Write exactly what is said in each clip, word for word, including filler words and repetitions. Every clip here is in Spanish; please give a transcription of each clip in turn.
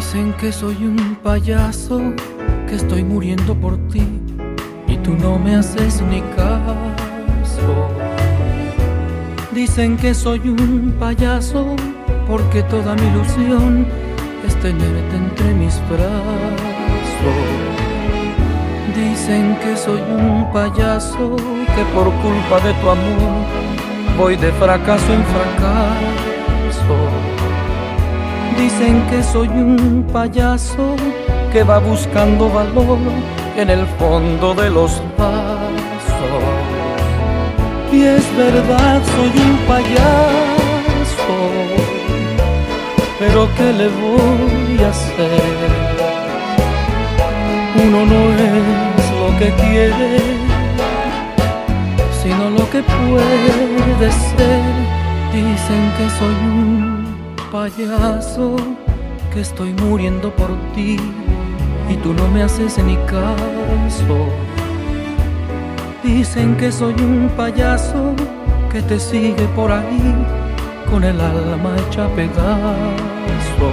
Dicen que soy un payaso, que estoy muriendo por ti y tú no me haces ni caso. Dicen que soy un payaso porque toda mi ilusión es tenerte entre mis brazos. Dicen que soy un payaso, que por culpa de tu amor voy de fracaso en fracaso. Dicen que soy un payaso que va buscando valor en el fondo de los vasos. Y es verdad, soy un payaso, pero ¿qué le voy a hacer? Uno no es lo que quiere, sino lo que puede ser. Dicen que soy un payaso, que estoy muriendo por ti y tú no me haces ni caso. Dicen que soy un payaso que te sigue por ahí con el alma hecha pedazo.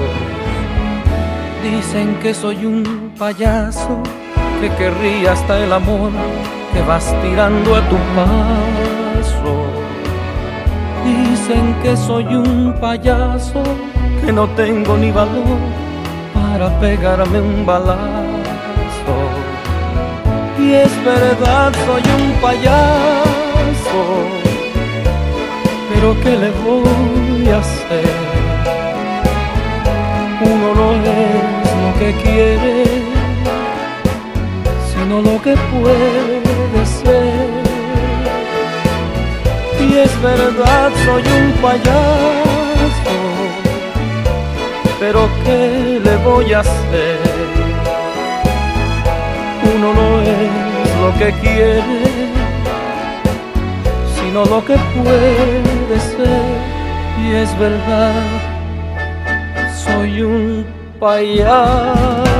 Dicen que soy un payaso que querría hasta el amor que vas tirando a tu paso. Dicen que soy un payaso que no tengo ni valor para pegarme un balazo. Y es verdad, soy un payaso, pero ¿qué le voy a hacer? Uno no es lo que quiere, sino lo que puede ser. Y es verdad, soy un payaso, pero ¿qué le voy a hacer? Uno no es lo que quiere, sino lo que puede ser. Y es verdad, soy un payaso.